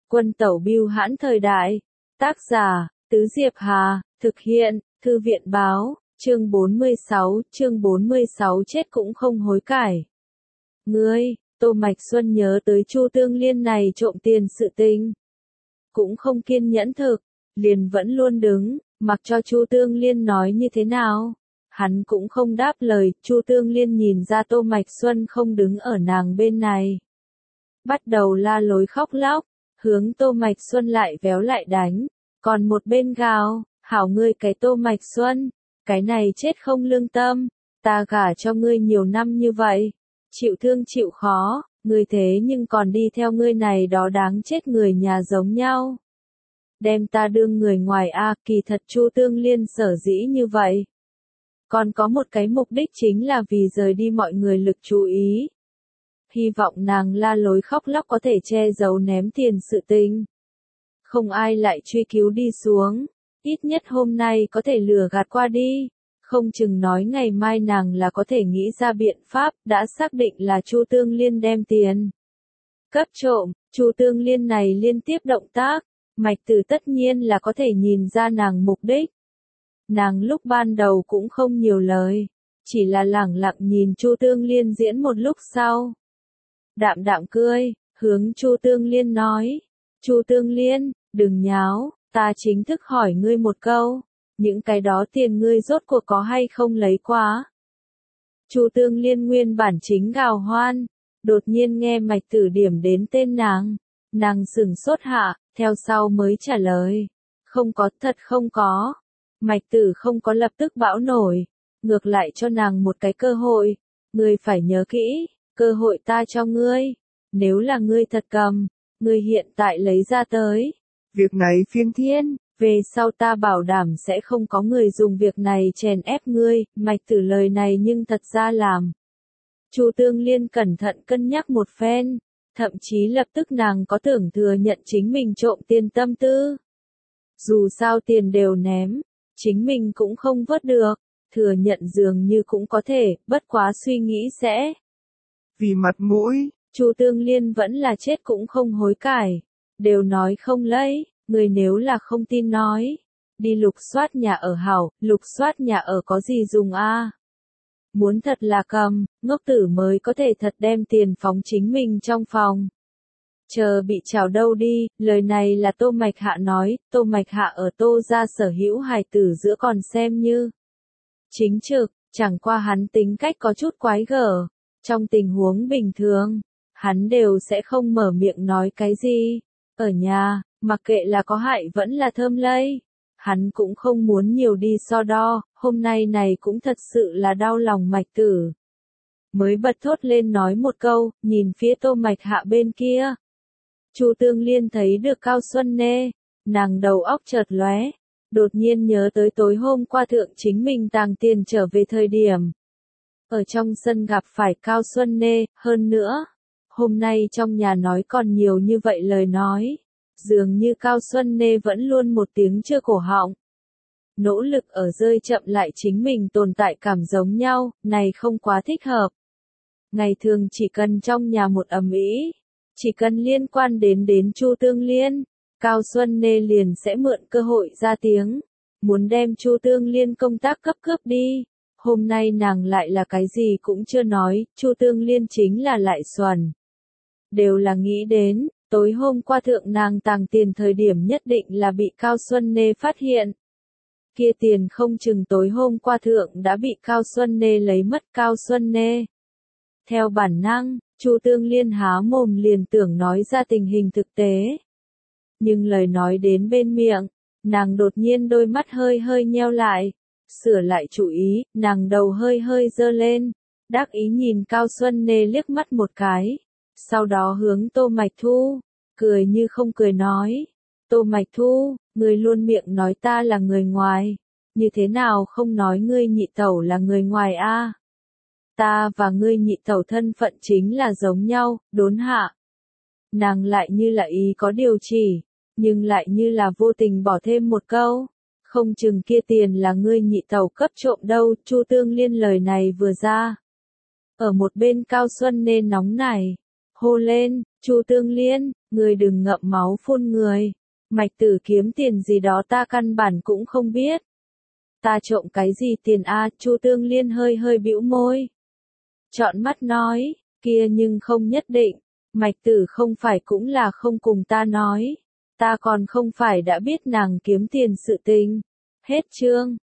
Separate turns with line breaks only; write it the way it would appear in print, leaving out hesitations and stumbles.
Quân tẩu bưu hãn thời đại. Tác giả, Tứ Diệp Hà, thực hiện, Thư viện báo, chương 46 chết cũng không hối cải. Ngươi, Tô Mạch Xuân nhớ tới Chu Tương Liên này trộm tiền sự tình. Cũng không kiên nhẫn thực, liền vẫn luôn đứng, mặc cho Chu Tương Liên nói như thế nào. Hắn cũng không đáp lời, Chu Tương Liên nhìn ra Tô Mạch Xuân không đứng ở nàng bên này. Bắt đầu la lối khóc lóc, hướng Tô Mạch Xuân lại véo lại đánh, còn một bên gào, hảo ngươi cái Tô Mạch Xuân, cái này chết không lương tâm, ta gả cho ngươi nhiều năm như vậy, chịu thương chịu khó, ngươi thế nhưng còn đi theo ngươi này đó đáng chết người nhà giống nhau. Đem ta đương người ngoài a, kỳ thật Chu Tương Liên sở dĩ như vậy. Còn có một cái mục đích chính là vì rời đi mọi người lực chú ý. Hy vọng nàng la lối khóc lóc có thể che giấu ném tiền sự tình. Không ai lại truy cứu đi xuống, ít nhất hôm nay có thể lừa gạt qua đi. Không chừng nói ngày mai nàng là có thể nghĩ ra biện pháp, đã xác định là Chu Tương Liên đem tiền cấp trộm. Chu Tương Liên này liên tiếp động tác, Mạch Tử tất nhiên là có thể nhìn ra nàng mục đích. Nàng lúc ban đầu cũng không nhiều lời, chỉ là lẳng lặng nhìn Chu Tương Liên diễn một lúc sau. Đạm đạm cười, hướng Chu Tương Liên nói, Chu Tương Liên, đừng nháo, ta chính thức hỏi ngươi một câu, những cái đó tiền ngươi rốt cuộc có hay không lấy quá. Chu Tương Liên nguyên bản chính gào hoan, đột nhiên nghe Mạch Tử điểm đến tên nàng sửng sốt hạ, theo sau mới trả lời, không có, thật không có. Mạch Tử không có lập tức bão nổi, ngược lại cho nàng một cái cơ hội, ngươi phải nhớ kỹ, cơ hội ta cho ngươi, nếu là ngươi thật cầm, ngươi hiện tại lấy ra tới. Việc này phiên thiên, về sau ta bảo đảm sẽ không có người dùng việc này chèn ép ngươi, Mạch Tử lời này nhưng thật ra làm. Chu Tương Liên cẩn thận cân nhắc một phen, thậm chí lập tức nàng có tưởng thừa nhận chính mình trộm tiền tâm tư. Dù sao tiền đều ném, chính mình cũng không vớt được, thừa nhận dường như cũng có thể, bất quá suy nghĩ sẽ. Vì mặt mũi, Chu Tương Liên vẫn là chết cũng không hối cải, đều nói không lấy, người nếu là không tin nói, đi lục soát nhà ở hảo, lục soát nhà ở có gì dùng a? Muốn thật là cầm, ngốc tử mới có thể thật đem tiền phóng chính mình trong phòng. Chờ bị trào đâu đi, lời này là Tô Mạch Hạ nói, Tô Mạch Hạ ở Tô gia sở hữu hài tử giữa còn xem như chính trực, chẳng qua hắn tính cách có chút quái gở, trong tình huống bình thường, hắn đều sẽ không mở miệng nói cái gì. Ở nhà, mặc kệ là có hại vẫn là thơm lây, hắn cũng không muốn nhiều đi so đo, hôm nay này cũng thật sự là đau lòng Mạch Tử. Mới bật thốt lên nói một câu, nhìn phía Tô Mạch Hạ bên kia. Chu Tương Liên thấy được Cao Xuân Nê, nàng đầu óc chợt lóe, đột nhiên nhớ tới tối hôm qua thượng chính mình tàng tiền trở về thời điểm. Ở trong sân gặp phải Cao Xuân Nê, hơn nữa, hôm nay trong nhà nói còn nhiều như vậy lời nói, dường như Cao Xuân Nê vẫn luôn một tiếng chưa cổ họng. Nỗ lực ở rơi chậm lại chính mình tồn tại cảm giống nhau, này không quá thích hợp. Ngày thường chỉ cần trong nhà một ầm ĩ, chỉ cần liên quan đến Chu Tương Liên, Cao Xuân Nê liền sẽ mượn cơ hội ra tiếng, muốn đem Chu Tương Liên công tác cấp cướp đi. Hôm nay nàng lại là cái gì cũng chưa nói, Chu Tương Liên chính là lại xuẩn. Đều là nghĩ đến, tối hôm qua thượng nàng tàng tiền thời điểm nhất định là bị Cao Xuân Nê phát hiện. Kia tiền không chừng tối hôm qua thượng đã bị Cao Xuân Nê lấy mất. Cao Xuân Nê. Theo bản năng, Chu Tương Liên há mồm liền tưởng nói ra tình hình thực tế. Nhưng lời nói đến bên miệng, nàng đột nhiên đôi mắt hơi hơi nheo lại, sửa lại chủ ý, nàng đầu hơi hơi dơ lên, đắc ý nhìn Cao Xuân Nê liếc mắt một cái, sau đó hướng Tô Mạch Thu, cười như không cười nói, Tô Mạch Thu, ngươi luôn miệng nói ta là người ngoài, như thế nào không nói ngươi nhị tẩu là người ngoài a? Ta và ngươi nhị tẩu thân phận chính là giống nhau, đốn hạ. Nàng lại như là ý có điều chỉ, nhưng lại như là vô tình bỏ thêm một câu. Không chừng kia tiền là ngươi nhị tẩu cấp trộm đâu, Chu Tương Liên lời này vừa ra. Ở một bên Cao Xuân Nê nóng này. hô lên, Chu Tương Liên, người đừng ngậm máu phun người. Mạch Tử kiếm tiền gì đó ta căn bản cũng không biết. Ta trộm cái gì tiền a? Chu Tương Liên hơi hơi bĩu môi. Trọn mắt nói, kia nhưng không nhất định. Mạch Tử không phải cũng là không cùng ta nói. Ta còn không phải đã biết nàng kiếm tiền sự tình. Hết chương.